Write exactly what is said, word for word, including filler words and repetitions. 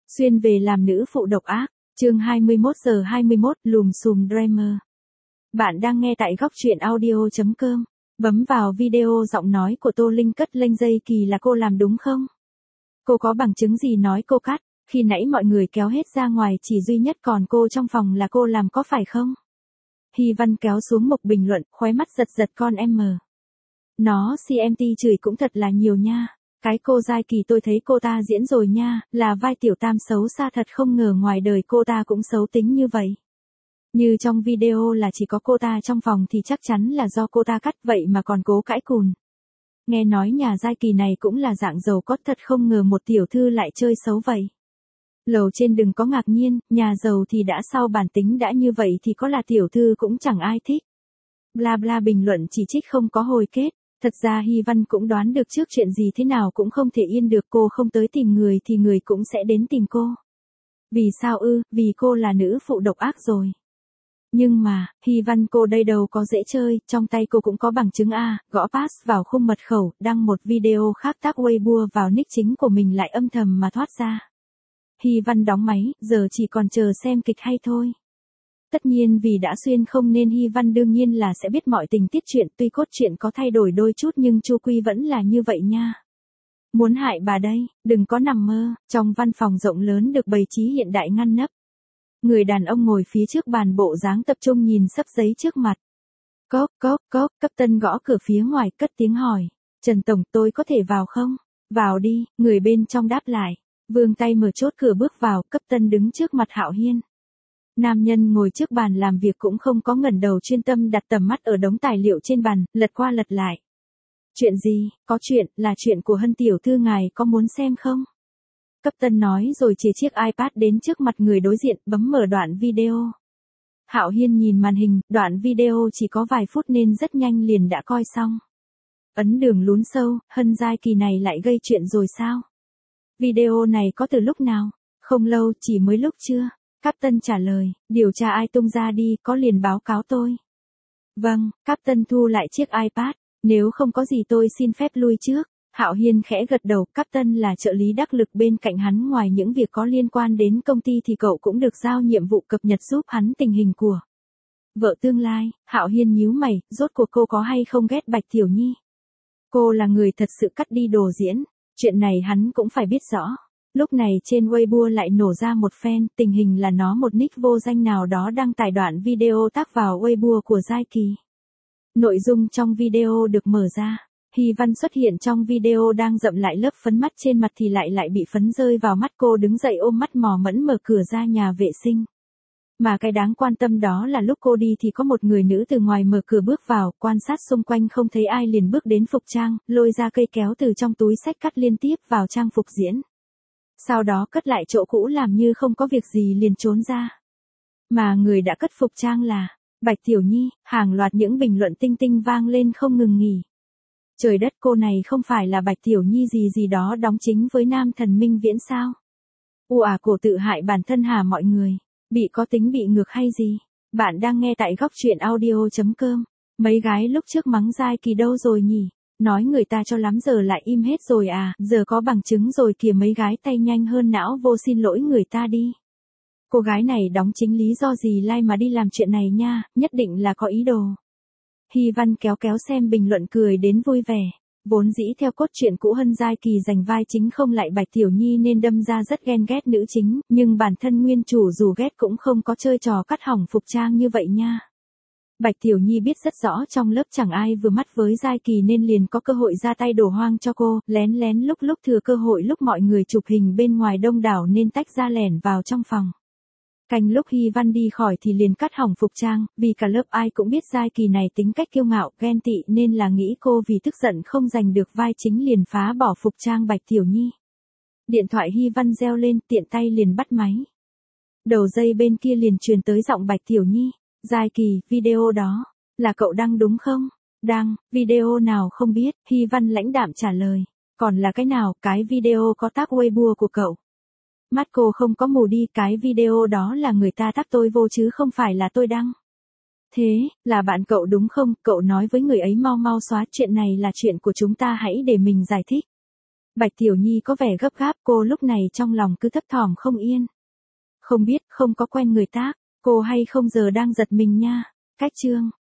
Xuyên về làm nữ phụ độc ác, chương hai mươi mốt giờ hai mươi mốt, lùm xùm Dreamer. Bạn đang nghe tại góc truyện audio chấm com. Bấm vào video giọng nói của Tô Linh cất lênh dây kỳ là cô làm đúng không? Cô có bằng chứng gì nói cô cắt, khi nãy mọi người kéo hết ra ngoài chỉ duy nhất còn cô trong phòng là cô làm có phải không? Hy Văn kéo xuống một bình luận, khóe mắt giật giật con em mờ. Nó xê em tê chửi cũng thật là nhiều nha. Cái cô Giai Kỳ tôi thấy cô ta diễn rồi nha, là vai tiểu tam xấu xa thật không ngờ ngoài đời cô ta cũng xấu tính như vậy. Như trong video là chỉ có cô ta trong phòng thì chắc chắn là do cô ta cắt vậy mà còn cố cãi cùn. Nghe nói nhà Giai Kỳ này cũng là dạng giàu có thật không ngờ một tiểu thư lại chơi xấu vậy. Lầu trên đừng có ngạc nhiên, nhà giàu thì đã sao bản tính đã như vậy thì có là tiểu thư cũng chẳng ai thích. Bla bla bình luận chỉ trích không có hồi kết. Thật ra Hy Văn cũng đoán được trước chuyện gì thế nào cũng không thể yên được, cô không tới tìm người thì người cũng sẽ đến tìm cô. Vì sao ư, vì cô là nữ phụ độc ác rồi. Nhưng mà, Hy Văn cô đây đâu có dễ chơi, trong tay cô cũng có bằng chứng A, gõ pass vào khung mật khẩu, đăng một video khác tác Weibo vào nick chính của mình lại âm thầm mà thoát ra. Hy Văn đóng máy, giờ chỉ còn chờ xem kịch hay thôi. Tất nhiên vì đã xuyên không nên Hy Văn đương nhiên là sẽ biết mọi tình tiết chuyện, tuy cốt truyện có thay đổi đôi chút nhưng chu quy vẫn là như vậy nha. Muốn hại bà đây, đừng có nằm mơ, trong văn phòng rộng lớn được bày trí hiện đại ngăn nắp. Người đàn ông ngồi phía trước bàn bộ dáng tập trung nhìn sấp giấy trước mặt. Cốc cốc cốc, cấp tân gõ cửa phía ngoài cất tiếng hỏi. Trần Tổng tôi có thể vào không? Vào đi, người bên trong đáp lại. Vươn tay mở chốt cửa bước vào, cấp tân đứng trước mặt Hạo Hiên. Nam nhân ngồi trước bàn làm việc cũng không có ngẩng đầu chuyên tâm đặt tầm mắt ở đống tài liệu trên bàn, lật qua lật lại. Chuyện gì, có chuyện, là chuyện của Hân tiểu thư ngài có muốn xem không? Cấp tân nói rồi chỉ chiếc iPad đến trước mặt người đối diện, bấm mở đoạn video. Hạo Hiên nhìn màn hình, đoạn video chỉ có vài phút nên rất nhanh liền đã coi xong. Ấn đường lún sâu, Hân Giai Kỳ này lại gây chuyện rồi sao? Video này có từ lúc nào? Không lâu, chỉ mới lúc trưa. Captain trả lời, điều tra ai tung ra đi, có liền báo cáo tôi. Vâng, Captain thu lại chiếc iPad, nếu không có gì tôi xin phép lui trước. Hạo Hiên khẽ gật đầu, Captain là trợ lý đắc lực bên cạnh hắn, ngoài những việc có liên quan đến công ty thì cậu cũng được giao nhiệm vụ cập nhật giúp hắn tình hình của vợ tương lai. Hạo Hiên nhíu mày, rốt cuộc cô có hay không ghét Bạch Tiểu Nhi? Cô là người thật sự cắt đi đồ diễn, chuyện này hắn cũng phải biết rõ. Lúc này trên Weibo lại nổ ra một fan, tình hình là nó một nick vô danh nào đó đăng tải đoạn video tác vào Weibo của Giai Kỳ. Nội dung trong video được mở ra. Hy Văn xuất hiện trong video đang dậm lại lớp phấn mắt trên mặt thì lại lại bị phấn rơi vào mắt, cô đứng dậy ôm mắt mò mẫm mở cửa ra nhà vệ sinh. Mà cái đáng quan tâm đó là lúc cô đi thì có một người nữ từ ngoài mở cửa bước vào, quan sát xung quanh không thấy ai liền bước đến phục trang, lôi ra cây kéo từ trong túi xách cắt liên tiếp vào trang phục diễn. Sau đó cất lại chỗ cũ làm như không có việc gì liền trốn ra. Mà người đã cất phục trang là Bạch Tiểu Nhi, hàng loạt những bình luận tinh tinh vang lên không ngừng nghỉ. Trời đất, cô này không phải là Bạch Tiểu Nhi gì gì đó đóng chính với nam thần Minh Viễn sao? U à, cổ tự hại bản thân hả mọi người? Bị có tính bị ngược hay gì? Bạn đang nghe tại góc truyện audio chấm com. Mấy gái lúc trước mắng Giai Kỳ đâu rồi nhỉ? Nói người ta cho lắm giờ lại im hết rồi à, giờ có bằng chứng rồi kìa, mấy gái tay nhanh hơn não vô xin lỗi người ta đi. Cô gái này đóng chính lý do gì lai mà đi làm chuyện này nha, nhất định là có ý đồ. Hy Văn kéo kéo xem bình luận cười đến vui vẻ. Vốn dĩ theo cốt truyện cũ Hân Giai Kỳ giành vai chính không lại Bạch Tiểu Nhi nên đâm ra rất ghen ghét nữ chính, nhưng bản thân nguyên chủ dù ghét cũng không có chơi trò cắt hỏng phục trang như vậy nha. Bạch Tiểu Nhi biết rất rõ trong lớp chẳng ai vừa mắt với Giai Kỳ nên liền có cơ hội ra tay đổ hoang cho cô, lén lén lúc lúc thừa cơ hội lúc mọi người chụp hình bên ngoài đông đảo nên tách ra lẻn vào trong phòng. Canh lúc Hy Văn đi khỏi thì liền cắt hỏng phục trang, vì cả lớp ai cũng biết Giai Kỳ này tính cách kiêu ngạo, ghen tị nên là nghĩ cô vì tức giận không giành được vai chính liền phá bỏ phục trang Bạch Tiểu Nhi. Điện thoại Hy Văn reo lên, tiện tay liền bắt máy. Đầu dây bên kia liền truyền tới giọng Bạch Tiểu Nhi. Giai Kỳ, video đó, là cậu đăng đúng không? Đăng, video nào không biết, Hy Văn lãnh đạm trả lời. Còn là cái nào, cái video có tác Weibo của cậu. Mắt cô không có mù đi, cái video đó là người ta tác tôi vô chứ không phải là tôi đăng. Thế, là bạn cậu đúng không? Cậu nói với người ấy mau mau xóa, chuyện này là chuyện của chúng ta, hãy để mình giải thích. Bạch Tiểu Nhi có vẻ gấp gáp, cô lúc này trong lòng cứ thấp thỏm không yên. Không biết, không có quen người tác, cô hay không giờ đang giật mình nha. Cách chương